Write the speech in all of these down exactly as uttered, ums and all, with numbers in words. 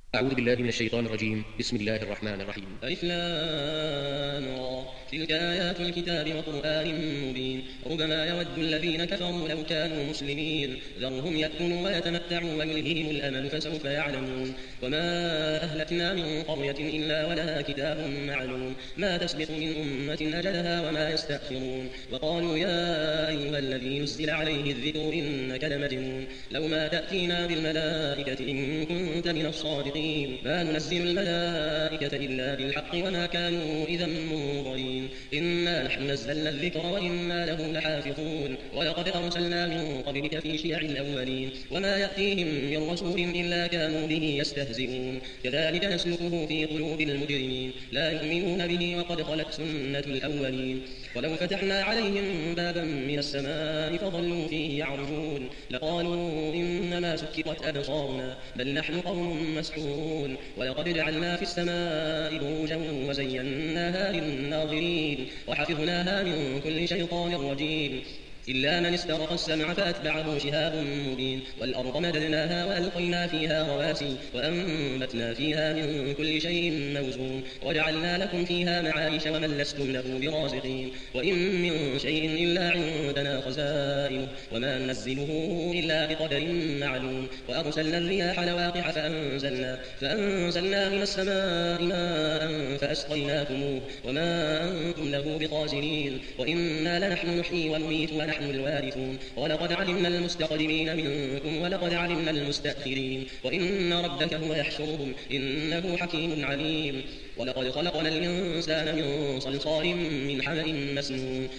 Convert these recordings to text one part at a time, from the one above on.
أعوذ بالله من الشيطان الرجيم. بسم الله الرحمن الرحيم. ألف لام را تلك آيات الكتاب وقرآن مبين ربما يود الذين كفروا لو كانوا مسلمين ذرهم يأكلوا ويتمتعوا ويلهيهم الأمل فسوف يعلمون وما أهلكنا من قرية إلا ولها كتاب معلوم ما تسبق من أمة أجلها وما يستأخرون وقالوا يا أيها الذي نزل عليه الذكر إنك لمجنون لو ما تأتينا بالملائكة إن كنت من الصادقين ما ننزل الملائكة إلا بالحق وما كانوا إذا منظرين إنا نحن نزلنا الذكر وإنا له لحافظون ولقد أرسلنا من قبلك في شيع الأولين وما يأتيهم من رسول إلا كانوا به يستهزئون كذلك نسلكه في قلوب المجرمين لا يؤمنون به وقد خلت سنة الأولين ولو فتحنا عليهم بابا من السماء فظلوا فيه يعرجون لقالوا إنما سكرت أبصارنا بل نحن قوم مسحورون ولقد جعلنا في السماء بروجا وزيناها للناظرين وحفظناها من كل شيطان رجيم إلا من استرق السمع فأتبعه شهاب مبين والأرض مددناها وألقينا فيها رواسي وأنبتنا فيها من كل شيء موزون وجعلنا لكم فيها معايش ومن لستم له برازقين وإن من شيء إلا عندنا خزائنه وما ننزله إلا بقدر معلوم وأرسلنا الرياح لواقح فأنزلنا, فأنزلنا من السماء ماء فأسقيناكموه وما أنتم له بقادرين وإنا لنحن نحيي ونميت ونحن نحن الوارثون ولقد علمنا المستقدمين منكم ولقد علمنا المستأخرين وإن ربك هو يحشرهم إنه حكيم عليم ولقد خلقنا الإنسان من صلصال من حمأ مسنون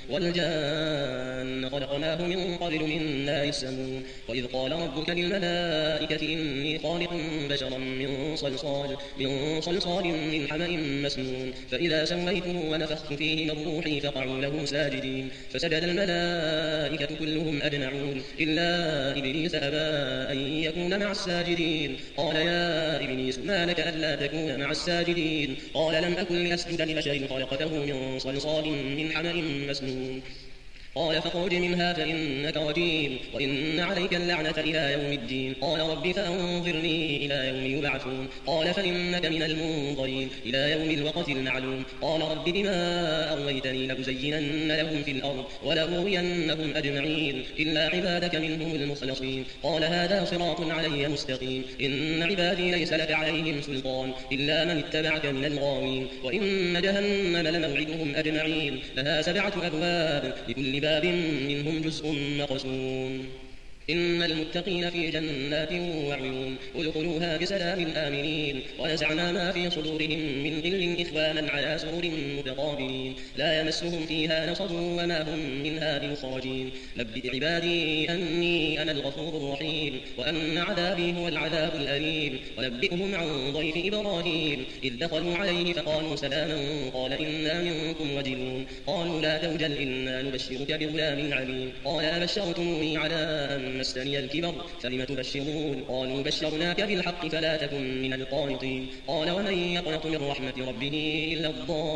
والجان خلقناه من قبل من نار السموم وإذ قال ربك للملائكة إني خالق بشرا من صلصال من صلصال من حمأ مسنون فإذا سويته ونفخت فيه من روحي فقعوا له ساجدين فسجد الملائكة كلهم أجمعون إلا إبليس أبى أن يكون مع الساجدين قال يا إبليس ما لك ألا تكون مع الساجدين قال لم أكن لأسجد لبشر خلقته من صلصال من حمأ مسنون قال فاخرج منها فإنك رجيم وإن عليك اللعنة إلى يوم الدين قال رب فأنظرني إلى يوم يبعثون قال فإنك من المنظرين إلى يوم الوقت المعلوم قال رب بما أغويتني لأزينن لهم في الأرض ولأغوينهم أجمعين إلا عبادك منهم المخلصين قال هذا صراط علي مستقيم إن عبادي ليس لك عليهم سلطان إلا من اتبعك من الغاوين وإن جهنم لموعدهم أجمعين لها سبعة أبواب لكل باب منهم جزء مقسوم إن المتقين في جنات وعيون ادخلوها بسلام آمنين ونزعنا ما في صدورهم من غل إخوانا على سرر متقابلين لا يمسهم فيها نصب وما هم منها بمخرجين نبئ عبادي أني أنا الغفور الرحيم وأن عذابي هو العذاب الأليم ونبئهم عن ضيف إبراهيم إذ دخلوا عليه فقالوا سلاما قال إنا منكم وجلون قالوا لا توجل إنا نبشرك بغلام عليم قال أبشرتموني على أن مسني الكبر فلم تبشرون قالوا بشرناك بالحق فلا تكن من القانطين قال ومن يقنط من رحمة ربه إلا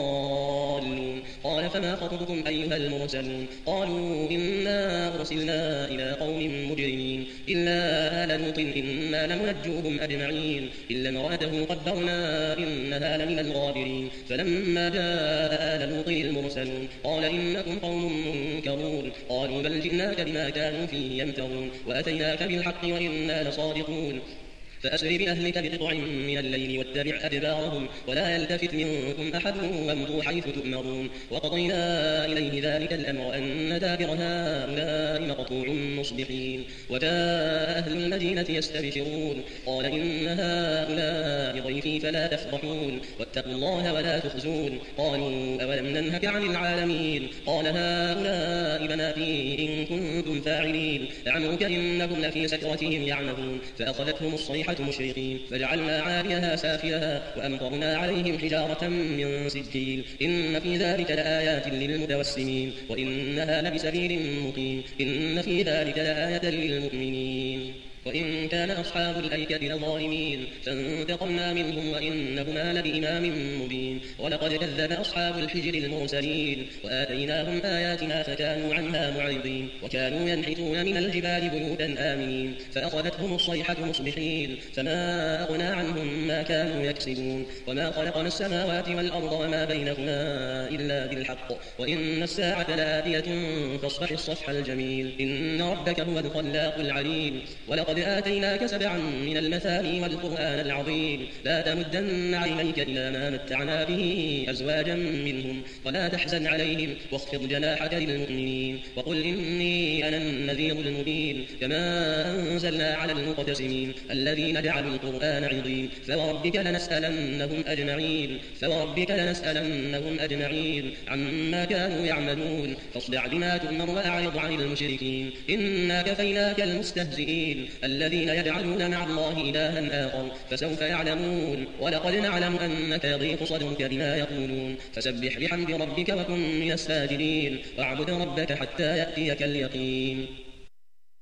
الضالون قال فما خطبكم أيها المرسلون قالوا إنا أرسلنا إلى قوم مجرمين إلا آل لوط إنا لمنجوهم أجمعين إلا امرأته قدرنا إنها لمن الغابرين فلما جاء آل لوط المرسلون قال إنكم قوم منكرون قالوا بل جئناك بما كانوا فيه يمترون وأتيناك بالحق وإنا لصادقون فأسر بأهلك بقطع من الليل واتبع أدبارهم ولا يلتفت منكم أحد وامضوا حيث تؤمرون وقضينا إليه ذلك الأمر أن دابر هؤلاء مقطوع مصبحين وجاء أهل المدينة يستبشرون قال إن هؤلاء ضيفي فلا تفضحون واتقوا الله ولا تخزون قالوا أولم ننهك عن العالمين قال هؤلاء بناتي إن كنتم فاعلين لعمرك إنهم لفي سكرتهم يعمهون فأخذتهم الصيحة مشرقين فجعلنا عاليها سافلها وأمطرنا عليهم حجارة من سجيل إن في ذلك لآيات للمتوسمين وإنها لبسبيل مقيم إن في ذلك لآية للمؤمنين وإن كان أصحاب الأيكة لظالمين فانتقمنا منهم وإنهما لبإمام مبين ولقد كذب أصحاب الحجر المرسلين وآتيناهم آياتنا فكانوا عنها معرضين وكانوا ينحتون من الجبال بيوتا آمنين فأخذتهم الصيحة مصبحين فما أغنى عنهم ما كانوا يكسبون وما خلقنا السماوات والأرض وما بينهما إلا بالحق وإن الساعة لآتية فاصفح الصفح الجميل إن ربك هو الخلاق العليم ولقد آتيناك سبعا من المثاني والقرآن العظيم لا تمدن عينيك إلى ما متعنا به أزواجا منهم ولا تحزن عليهم واخفض جناحك للمؤمنين وقل إني أنا النذير المبين كما أنزلنا على المقتسمين الذين جعلوا القرآن عظيم فوربك لنسألنهم أجمعين فوربك لنسألنهم أجمعين عما كانوا يعملون فاصدع بما تؤمر وأعرض عن المشركين إنا كفيناك المستهزئين الذين يجعلون مع الله إلها آخر فسوف يعلمون ولقد نعلم أنك يضيق صدرك بما يقولون فسبح بحمد ربك وكن من الساجدين واعبد ربك حتى يأتيك اليقين.